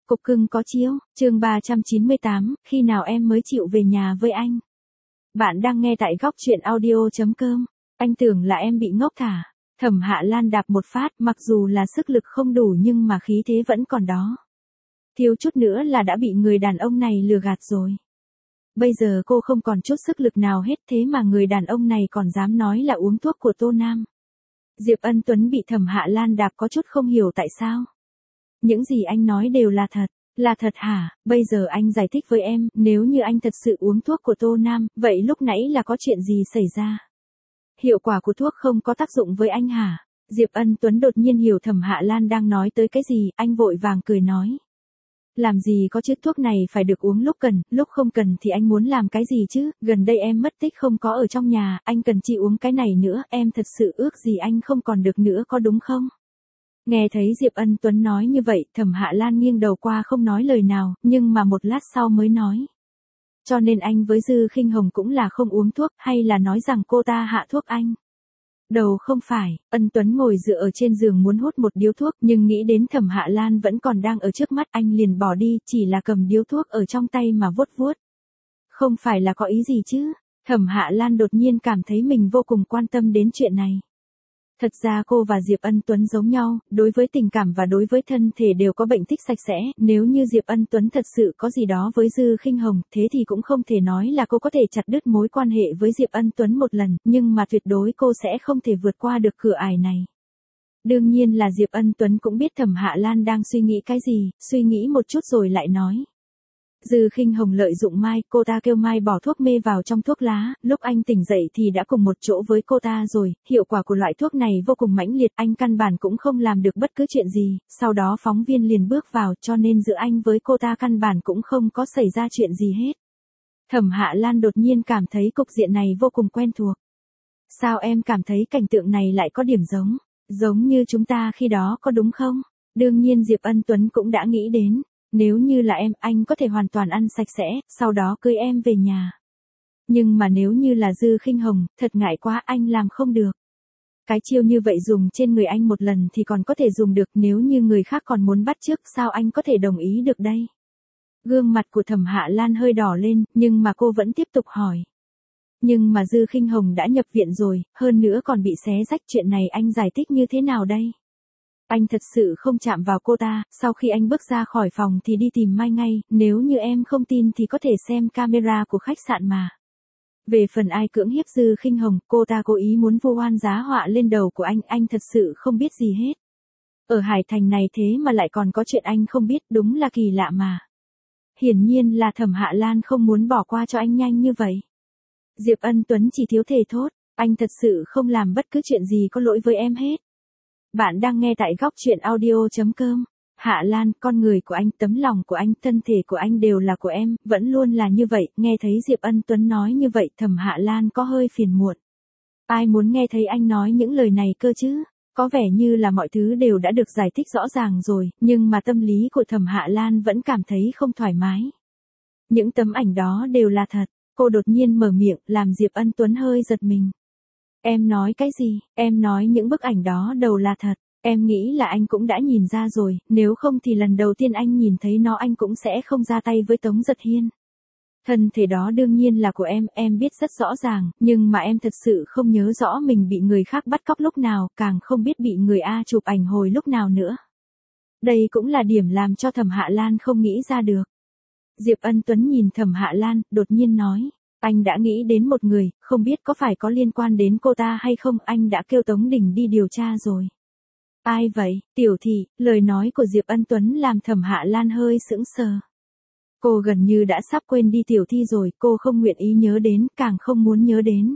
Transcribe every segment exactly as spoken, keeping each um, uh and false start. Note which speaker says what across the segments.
Speaker 1: Cục cưng có chiếu, chương ba trăm chín mươi tám, khi nào em mới chịu về nhà với anh? Bạn đang nghe tại góc truyện audio chấm com. Anh tưởng là em bị ngốc thả. Thẩm Hạ Lan đạp một phát, mặc dù là sức lực không đủ nhưng mà khí thế vẫn còn đó. Thiếu chút nữa là đã bị người đàn ông này lừa gạt rồi. Bây giờ cô không còn chút sức lực nào hết, thế mà người đàn ông này còn dám nói là uống thuốc của Tô Nam. Diệp Ân Tuấn bị Thẩm Hạ Lan đạp có chút không hiểu tại sao. Những gì anh nói đều là thật, là thật hả? Bây giờ anh giải thích với em, nếu như anh thật sự uống thuốc của Tô Nam, vậy lúc nãy là có chuyện gì xảy ra? Hiệu quả của thuốc không có tác dụng với anh hả? Diệp Ân Tuấn đột nhiên hiểu Thẩm Hạ Lan đang nói tới cái gì, anh vội vàng cười nói. Làm gì có chứ, thuốc này phải được uống lúc cần, lúc không cần thì anh muốn làm cái gì chứ, gần đây em mất tích không có ở trong nhà, anh cần chị uống cái này nữa, em thật sự ước gì anh không còn được nữa có đúng không? Nghe thấy Diệp Ân Tuấn nói như vậy, Thẩm Hạ Lan nghiêng đầu qua không nói lời nào, nhưng mà một lát sau mới nói. Cho nên anh với Dư Khinh Hồng cũng là không uống thuốc, hay là nói rằng cô ta hạ thuốc anh? Đầu không phải, Ân Tuấn ngồi dựa ở trên giường muốn hút một điếu thuốc, nhưng nghĩ đến Thẩm Hạ Lan vẫn còn đang ở trước mắt anh liền bỏ đi, chỉ là cầm điếu thuốc ở trong tay mà vuốt vuốt. Không phải là có ý gì chứ? Thẩm Hạ Lan đột nhiên cảm thấy mình vô cùng quan tâm đến chuyện này. Thật ra cô và Diệp Ân Tuấn giống nhau, đối với tình cảm và đối với thân thể đều có bệnh thích sạch sẽ, nếu như Diệp Ân Tuấn thật sự có gì đó với Dư Khinh Hồng, thế thì cũng không thể nói là cô có thể chặt đứt mối quan hệ với Diệp Ân Tuấn một lần, nhưng mà tuyệt đối cô sẽ không thể vượt qua được cửa ải này. Đương nhiên là Diệp Ân Tuấn cũng biết Thẩm Hạ Lan đang suy nghĩ cái gì, suy nghĩ một chút rồi lại nói. Dư Khinh Hồng lợi dụng Mai, cô ta kêu Mai bỏ thuốc mê vào trong thuốc lá, lúc anh tỉnh dậy thì đã cùng một chỗ với cô ta rồi, hiệu quả của loại thuốc này vô cùng mãnh liệt, anh căn bản cũng không làm được bất cứ chuyện gì, sau đó phóng viên liền bước vào, cho nên giữa anh với cô ta căn bản cũng không có xảy ra chuyện gì hết. Thẩm Hạ Lan đột nhiên cảm thấy cục diện này vô cùng quen thuộc. Sao em cảm thấy cảnh tượng này lại có điểm giống, giống như chúng ta khi đó có đúng không? Đương nhiên Diệp Ân Tuấn cũng đã nghĩ đến. Nếu như là em, anh có thể hoàn toàn ăn sạch sẽ, sau đó cưới em về nhà. Nhưng mà nếu như là Dư Khinh Hồng, thật ngại quá, anh làm không được. Cái chiêu như vậy dùng trên người anh một lần thì còn có thể dùng được, nếu như người khác còn muốn bắt chước, sao anh có thể đồng ý được đây? Gương mặt của Thẩm Hạ Lan hơi đỏ lên, nhưng mà cô vẫn tiếp tục hỏi. Nhưng mà Dư Khinh Hồng đã nhập viện rồi, hơn nữa còn bị xé rách, chuyện này anh giải thích như thế nào đây? Anh thật sự không chạm vào cô ta, sau khi anh bước ra khỏi phòng thì đi tìm Mai ngay, nếu như em không tin thì có thể xem camera của khách sạn mà. Về phần ai cưỡng hiếp Dư Khinh Hồng, cô ta cố ý muốn vu oan giá họa lên đầu của anh, anh thật sự không biết gì hết. Ở Hải Thành này thế mà lại còn có chuyện anh không biết, đúng là kỳ lạ mà. Hiển nhiên là Thẩm Hạ Lan không muốn bỏ qua cho anh nhanh như vậy. Diệp Ân Tuấn chỉ thiếu thề thốt, anh thật sự không làm bất cứ chuyện gì có lỗi với em hết. Bạn đang nghe tại góc truyện audio chấm com. Hạ Lan, con người của anh, tấm lòng của anh, thân thể của anh đều là của em, vẫn luôn là như vậy, nghe thấy Diệp Ân Tuấn nói như vậy, Thẩm Hạ Lan có hơi phiền muộn. Ai muốn nghe thấy anh nói những lời này cơ chứ? Có vẻ như là mọi thứ đều đã được giải thích rõ ràng rồi, nhưng mà tâm lý của Thẩm Hạ Lan vẫn cảm thấy không thoải mái. Những tấm ảnh đó đều là thật, cô đột nhiên mở miệng, làm Diệp Ân Tuấn hơi giật mình. Em nói cái gì? Em nói những bức ảnh đó đều là thật. Em nghĩ là anh cũng đã nhìn ra rồi, nếu không thì lần đầu tiên anh nhìn thấy nó anh cũng sẽ không ra tay với Tống Giật Hiên. Thân thể đó đương nhiên là của em, em biết rất rõ ràng, nhưng mà em thật sự không nhớ rõ mình bị người khác bắt cóc lúc nào, càng không biết bị người A chụp ảnh hồi lúc nào nữa. Đây cũng là điểm làm cho Thẩm Hạ Lan không nghĩ ra được. Diệp Ân Tuấn nhìn Thẩm Hạ Lan, đột nhiên nói. Anh đã nghĩ đến một người, không biết có phải có liên quan đến cô ta hay không, anh đã kêu Tống Đình đi điều tra rồi. Ai vậy? Tiểu Thị, lời nói của Diệp Ân Tuấn làm Thẩm Hạ Lan hơi sững sờ. Cô gần như đã sắp quên đi Tiểu Thi rồi, cô không nguyện ý nhớ đến, càng không muốn nhớ đến.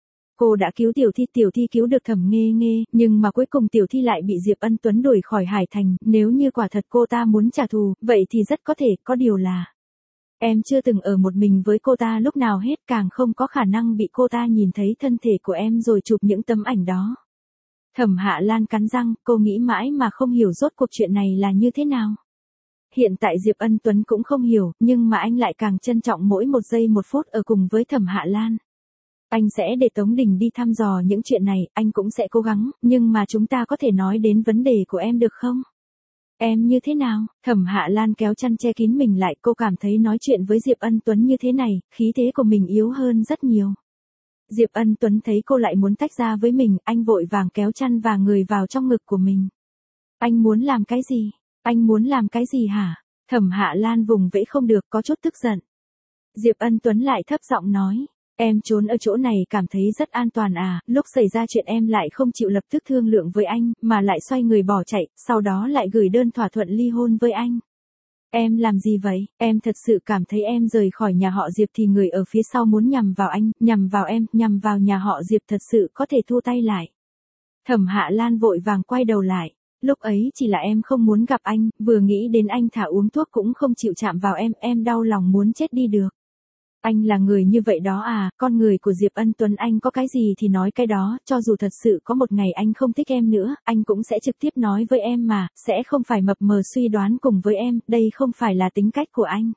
Speaker 1: Cô đã cứu Tiểu Thi, Tiểu Thi cứu được Thẩm Nghê Nghê, nhưng mà cuối cùng Tiểu Thi lại bị Diệp Ân Tuấn đuổi khỏi Hải Thành, nếu như quả thật cô ta muốn trả thù, vậy thì rất có thể, có điều là... Em chưa từng ở một mình với cô ta lúc nào hết, càng không có khả năng bị cô ta nhìn thấy thân thể của em rồi chụp những tấm ảnh đó. Thẩm Hạ Lan cắn răng, cô nghĩ mãi mà không hiểu rốt cuộc chuyện này là như thế nào. Hiện tại Diệp Ân Tuấn cũng không hiểu, nhưng mà anh lại càng trân trọng mỗi một giây một phút ở cùng với Thẩm Hạ Lan. Anh sẽ để Tống Đình đi thăm dò những chuyện này, anh cũng sẽ cố gắng, nhưng mà chúng ta có thể nói đến vấn đề của em được không? Em như thế nào? Thẩm Hạ Lan kéo chăn che kín mình lại, cô cảm thấy nói chuyện với Diệp Ân Tuấn như thế này, khí thế của mình yếu hơn rất nhiều. Diệp Ân Tuấn thấy cô lại muốn tách ra với mình, anh vội vàng kéo chăn và người vào trong ngực của mình. Anh muốn làm cái gì? Anh muốn làm cái gì hả? Thẩm Hạ Lan vùng vẫy không được, có chút tức giận. Diệp Ân Tuấn lại thấp giọng nói, em trốn ở chỗ này cảm thấy rất an toàn à, lúc xảy ra chuyện em lại không chịu lập tức thương lượng với anh, mà lại xoay người bỏ chạy, sau đó lại gửi đơn thỏa thuận ly hôn với anh. Em làm gì vậy? Em thật sự cảm thấy em rời khỏi nhà họ Diệp thì người ở phía sau muốn nhằm vào anh, nhằm vào em, nhằm vào nhà họ Diệp thật sự có thể thu tay lại. Thẩm Hạ Lan vội vàng quay đầu lại. Lúc ấy chỉ là em không muốn gặp anh, vừa nghĩ đến anh thả uống thuốc cũng không chịu chạm vào em, em đau lòng muốn chết đi được. Anh là người như vậy đó à, con người của Diệp Ân Tuấn anh có cái gì thì nói cái đó, cho dù thật sự có một ngày anh không thích em nữa, anh cũng sẽ trực tiếp nói với em mà, sẽ không phải mập mờ suy đoán cùng với em, đây không phải là tính cách của anh.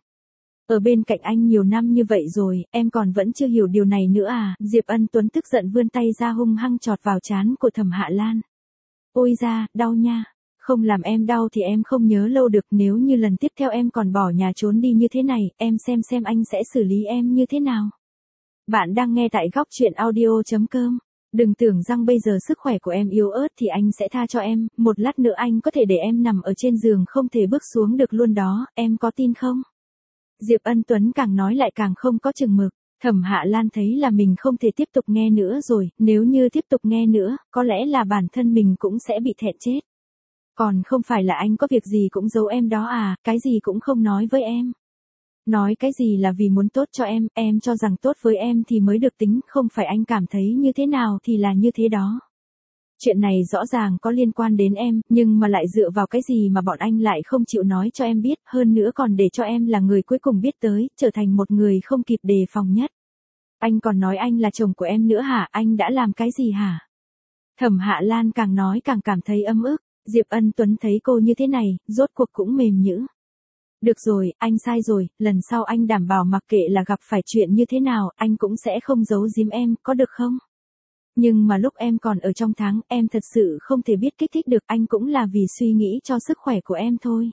Speaker 1: Ở bên cạnh anh nhiều năm như vậy rồi, em còn vẫn chưa hiểu điều này nữa à, Diệp Ân Tuấn tức giận vươn tay ra hung hăng chọt vào trán của Thẩm Hạ Lan. Ôi da, đau nha. Không làm em đau thì em không nhớ lâu được, nếu như lần tiếp theo em còn bỏ nhà trốn đi như thế này, em xem xem anh sẽ xử lý em như thế nào. Bạn đang nghe tại góc truyện audio chấm com. Đừng tưởng rằng bây giờ sức khỏe của em yếu ớt thì anh sẽ tha cho em, một lát nữa anh có thể để em nằm ở trên giường không thể bước xuống được luôn đó, em có tin không? Diệp Ân Tuấn càng nói lại càng không có chừng mực. Thẩm Hạ Lan thấy là mình không thể tiếp tục nghe nữa rồi, nếu như tiếp tục nghe nữa, có lẽ là bản thân mình cũng sẽ bị thẹn chết. Còn không phải là anh có việc gì cũng giấu em đó à, cái gì cũng không nói với em. Nói cái gì là vì muốn tốt cho em, em cho rằng tốt với em thì mới được tính, không phải anh cảm thấy như thế nào thì là như thế đó. Chuyện này rõ ràng có liên quan đến em, nhưng mà lại dựa vào cái gì mà bọn anh lại không chịu nói cho em biết, hơn nữa còn để cho em là người cuối cùng biết tới, trở thành một người không kịp đề phòng nhất. Anh còn nói anh là chồng của em nữa hả, anh đã làm cái gì hả? Thẩm Hạ Lan càng nói càng cảm thấy ấm ức, Diệp Ân Tuấn thấy cô như thế này, rốt cuộc cũng mềm nhũn. Được rồi, anh sai rồi, lần sau anh đảm bảo mặc kệ là gặp phải chuyện như thế nào, anh cũng sẽ không giấu giếm em, có được không? Nhưng mà lúc em còn ở trong tháng, em thật sự không thể biết kích thích được, anh cũng là vì suy nghĩ cho sức khỏe của em thôi.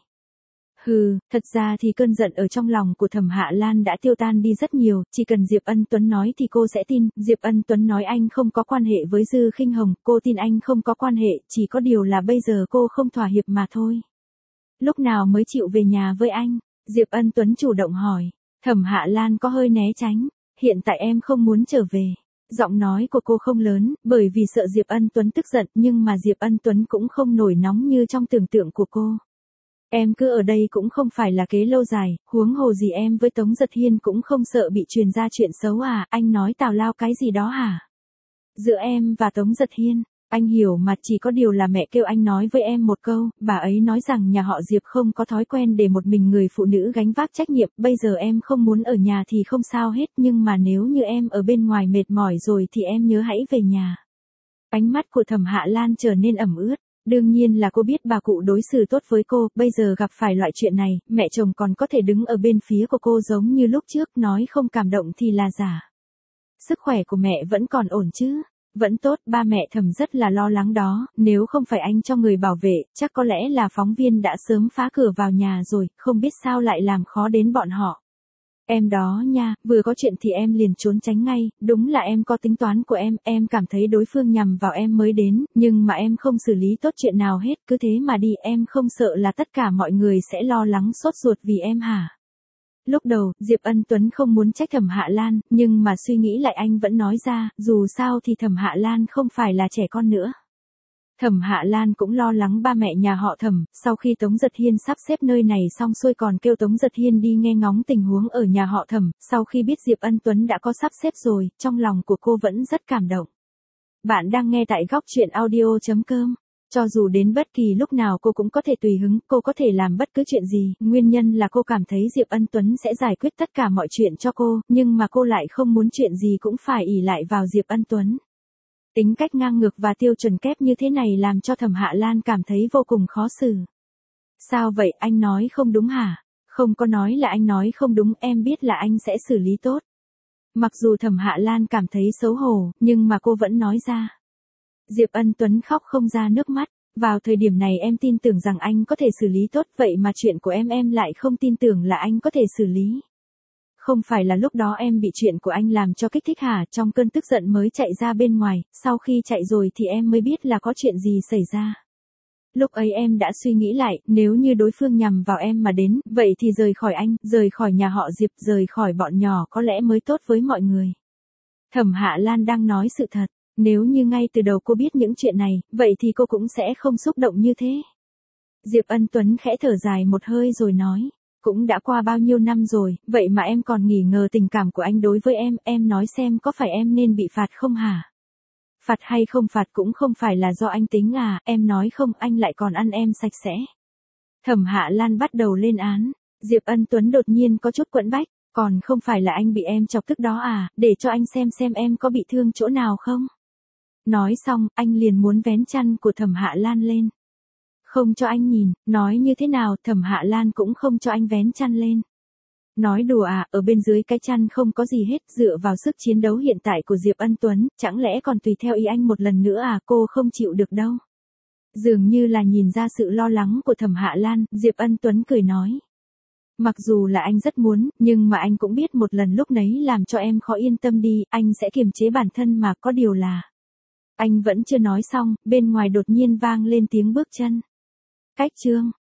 Speaker 1: Hừ, thật ra thì cơn giận ở trong lòng của Thẩm Hạ Lan đã tiêu tan đi rất nhiều, chỉ cần Diệp Ân Tuấn nói thì cô sẽ tin, Diệp Ân Tuấn nói anh không có quan hệ với Dư Khinh Hồng, cô tin anh không có quan hệ, chỉ có điều là bây giờ cô không thỏa hiệp mà thôi. Lúc nào mới chịu về nhà với anh? Diệp Ân Tuấn chủ động hỏi. Thẩm Hạ Lan có hơi né tránh, hiện tại em không muốn trở về. Giọng nói của cô không lớn, bởi vì sợ Diệp Ân Tuấn tức giận, nhưng mà Diệp Ân Tuấn cũng không nổi nóng như trong tưởng tượng của cô. Em cứ ở đây cũng không phải là kế lâu dài, huống hồ gì em với Tống Giật Hiên cũng không sợ bị truyền ra chuyện xấu à, anh nói tào lao cái gì đó hả? Giữa em và Tống Giật Hiên, anh hiểu mà, chỉ có điều là mẹ kêu anh nói với em một câu, bà ấy nói rằng nhà họ Diệp không có thói quen để một mình người phụ nữ gánh vác trách nhiệm, bây giờ em không muốn ở nhà thì không sao hết, nhưng mà nếu như em ở bên ngoài mệt mỏi rồi thì em nhớ hãy về nhà. Ánh mắt của Thẩm Hạ Lan trở nên ẩm ướt. Đương nhiên là cô biết bà cụ đối xử tốt với cô, bây giờ gặp phải loại chuyện này, mẹ chồng còn có thể đứng ở bên phía của cô giống như lúc trước, nói không cảm động thì là giả. Sức khỏe của mẹ vẫn còn ổn chứ? Vẫn tốt, ba mẹ Thẩm rất là lo lắng đó, nếu không phải anh cho người bảo vệ, chắc có lẽ là phóng viên đã sớm phá cửa vào nhà rồi, không biết sao lại làm khó đến bọn họ. Em đó nha, vừa có chuyện thì em liền trốn tránh ngay, đúng là em có tính toán của em, em cảm thấy đối phương nhằm vào em mới đến, nhưng mà em không xử lý tốt chuyện nào hết, cứ thế mà đi, em không sợ là tất cả mọi người sẽ lo lắng sốt ruột vì em hả? Lúc đầu, Diệp Ân Tuấn không muốn trách Thẩm Hạ Lan, nhưng mà suy nghĩ lại anh vẫn nói ra, dù sao thì Thẩm Hạ Lan không phải là trẻ con nữa. Thẩm Hạ Lan cũng lo lắng ba mẹ nhà họ Thẩm, sau khi Tống Giật Hiên sắp xếp nơi này xong xuôi còn kêu Tống Giật Hiên đi nghe ngóng tình huống ở nhà họ Thẩm, sau khi biết Diệp Ân Tuấn đã có sắp xếp rồi, trong lòng của cô vẫn rất cảm động. Bạn đang nghe tại góc truyện audio chấm com. Cho dù đến bất kỳ lúc nào cô cũng có thể tùy hứng, cô có thể làm bất cứ chuyện gì, nguyên nhân là cô cảm thấy Diệp Ân Tuấn sẽ giải quyết tất cả mọi chuyện cho cô, nhưng mà cô lại không muốn chuyện gì cũng phải ỷ lại vào Diệp Ân Tuấn. Tính cách ngang ngược và tiêu chuẩn kép như thế này làm cho Thẩm Hạ Lan cảm thấy vô cùng khó xử. Sao vậy, anh nói không đúng hả? Không có nói là anh nói không đúng, em biết là anh sẽ xử lý tốt. Mặc dù Thẩm Hạ Lan cảm thấy xấu hổ, nhưng mà cô vẫn nói ra. Diệp Ân Tuấn khóc không ra nước mắt, Vào thời điểm này em tin tưởng rằng anh có thể xử lý tốt, vậy mà chuyện của em em lại không tin tưởng là anh có thể xử lý. Không phải là lúc đó em bị chuyện của anh làm cho kích thích hả, trong cơn tức giận mới chạy ra bên ngoài, sau khi chạy rồi thì em mới biết là có chuyện gì xảy ra. Lúc ấy em đã suy nghĩ lại, nếu như đối phương nhằm vào em mà đến, vậy thì rời khỏi anh, rời khỏi nhà họ Diệp, rời khỏi bọn nhỏ có lẽ mới tốt với mọi người. Thẩm Hạ Lan đang nói sự thật, nếu như ngay từ đầu cô biết những chuyện này, vậy thì cô cũng sẽ không xúc động như thế. Diệp Ân Tuấn khẽ thở dài một hơi rồi nói, cũng đã qua bao nhiêu năm rồi, vậy mà em còn nghi ngờ tình cảm của anh đối với em, em nói xem có phải em nên bị phạt không hả? Phạt hay không phạt cũng không phải là do anh tính à, em nói không, anh lại còn ăn em sạch sẽ. Thẩm Hạ Lan bắt đầu lên án, Diệp Ân Tuấn đột nhiên có chút quẫn bách, còn không phải là anh bị em chọc tức đó à, để cho anh xem xem em có bị thương chỗ nào không? Nói xong, anh liền muốn vén chăn của Thẩm Hạ Lan lên. Không cho anh nhìn, nói như thế nào, Thẩm Hạ Lan cũng không cho anh vén chăn lên. Nói đùa à, ở bên dưới cái chăn không có gì hết, dựa vào sức chiến đấu hiện tại của Diệp Ân Tuấn, chẳng lẽ còn tùy theo ý anh một lần nữa à, cô không chịu được đâu. Dường như là nhìn ra sự lo lắng của Thẩm Hạ Lan, Diệp Ân Tuấn cười nói. Mặc dù là anh rất muốn, nhưng mà anh cũng biết một lần lúc nấy làm cho em khó yên tâm đi, anh sẽ kiềm chế bản thân mà, có điều là. Anh vẫn chưa nói xong, bên ngoài đột nhiên vang lên tiếng bước chân. Cách chương